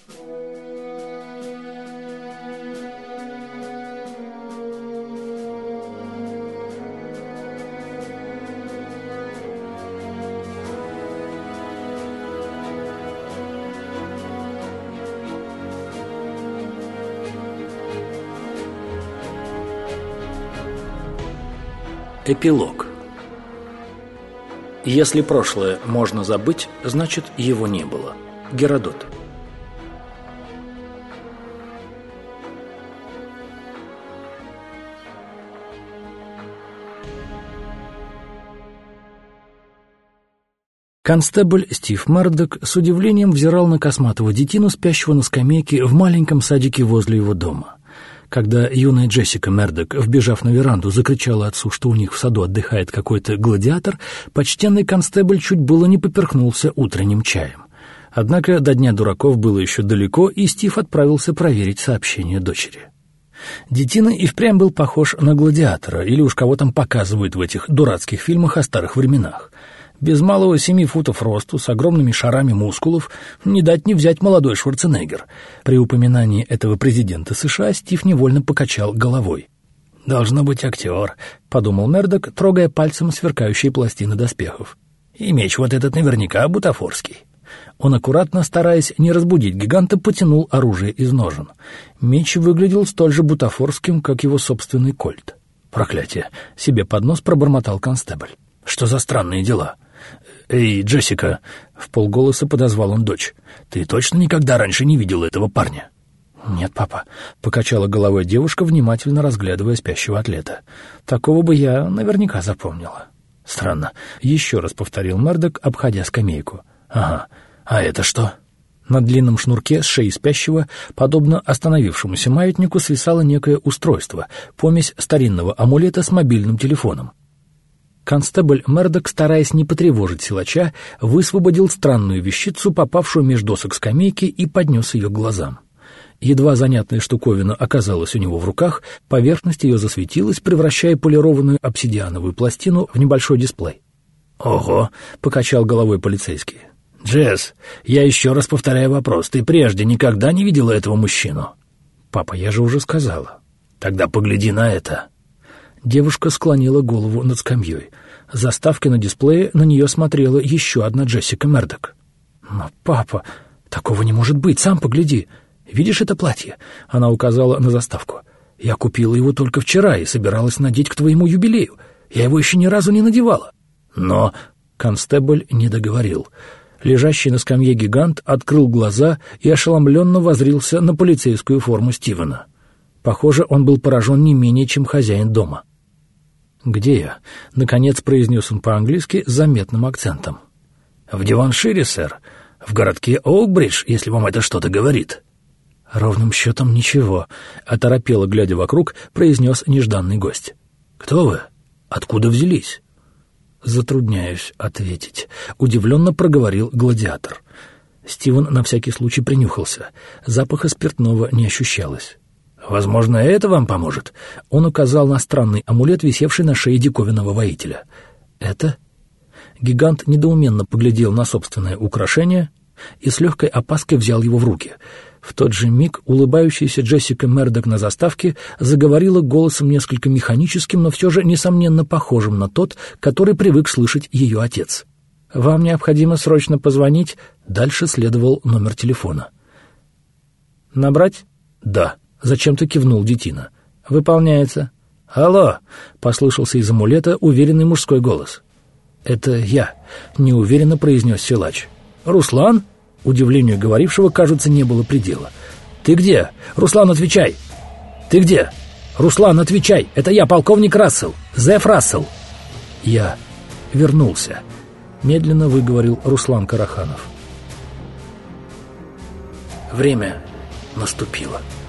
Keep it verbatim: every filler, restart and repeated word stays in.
Эпилог. Если прошлое можно забыть, значит, его не было. Геродот. Констебль Стив Мердок с удивлением взирал на косматого детину, спящего на скамейке в маленьком садике возле его дома. Когда юная Джессика Мердок, вбежав на веранду, закричала отцу, что у них в саду отдыхает какой-то гладиатор, почтенный констебль чуть было не поперхнулся утренним чаем. Однако до дня дураков было еще далеко, и Стив отправился проверить сообщение дочери. Детина и впрямь был похож на гладиатора, или уж кого там показывают в этих дурацких фильмах о старых временах. Без малого семи футов росту, с огромными шарами мускулов, не дать не взять молодой Шварценеггер. При упоминании этого президента США Стив невольно покачал головой. «Должно быть актер», — подумал Мердок, трогая пальцем сверкающие пластины доспехов. «И меч вот этот наверняка бутафорский». Он аккуратно, стараясь не разбудить гиганта, потянул оружие из ножен. Меч выглядел столь же бутафорским, как его собственный кольт. «Проклятие!» — себе под нос пробормотал констебль. «Что за странные дела?» «Эй, Джессика!» — вполголоса подозвал он дочь. «Ты точно никогда раньше не видела этого парня?» «Нет, папа», — покачала головой девушка, внимательно разглядывая спящего атлета. «Такого бы я наверняка запомнила». «Странно», — еще раз повторил Мердок, обходя скамейку. «Ага, а это что?» На длинном шнурке с шеи спящего, подобно остановившемуся маятнику, свисало некое устройство, помесь старинного амулета с мобильным телефоном. Констебль Мердок, стараясь не потревожить силача, высвободил странную вещицу, попавшую между досок скамейки, и поднес ее к глазам. Едва занятная штуковина оказалась у него в руках, поверхность ее засветилась, превращая полированную обсидиановую пластину в небольшой дисплей. «Ого!» — покачал головой полицейский. «Джесс, я еще раз повторяю вопрос. Ты прежде никогда не видела этого мужчину?» «Папа, я же уже сказала». «Тогда погляди на это». Девушка склонила голову над скамьей. С заставки на дисплее на нее смотрела еще одна Джессика Мердок. «Но, папа, такого не может быть, сам погляди. Видишь это платье?» Она указала на заставку. «Я купила его только вчера и собиралась надеть к твоему юбилею. Я его еще ни разу не надевала». «Но...» — констебль не договорил. Лежащий на скамье гигант открыл глаза и ошеломленно воззрился на полицейскую форму Стивена. Похоже, он был поражен не менее, чем хозяин дома. «Где я?» — наконец произнес он по-английски с заметным акцентом. «В Девоншире, сэр. В городке Оукбридж, если вам это что-то говорит». «Ровным счетом ничего», — оторопело, глядя вокруг, произнес нежданный гость. «Кто вы? Откуда взялись?» «Затрудняюсь ответить», — удивленно проговорил гладиатор. Стивен на всякий случай принюхался. Запаха спиртного не ощущалось. «Возможно, это вам поможет?» Он указал на странный амулет, висевший на шее диковинного воителя. «Это?» Гигант недоуменно поглядел на собственное украшение и с легкой опаской взял его в руки. В тот же миг улыбающаяся Джессика Мердок на заставке заговорила голосом несколько механическим, но все же, несомненно, похожим на тот, который привык слышать ее отец. «Вам необходимо срочно позвонить». Дальше следовал номер телефона. «Набрать?» «Да». Зачем-то кивнул детина. «Выполняется». «Алло!» — послышался из амулета уверенный мужской голос. «Это я», — неуверенно произнес силач. «Руслан?» Удивлению говорившего, кажется, не было предела. «Ты где? Руслан, отвечай!» «Ты где? Руслан, отвечай! Это я, полковник Рассел! Зеф Рассел!» «Я вернулся», — медленно выговорил Руслан Караханов. Время наступило.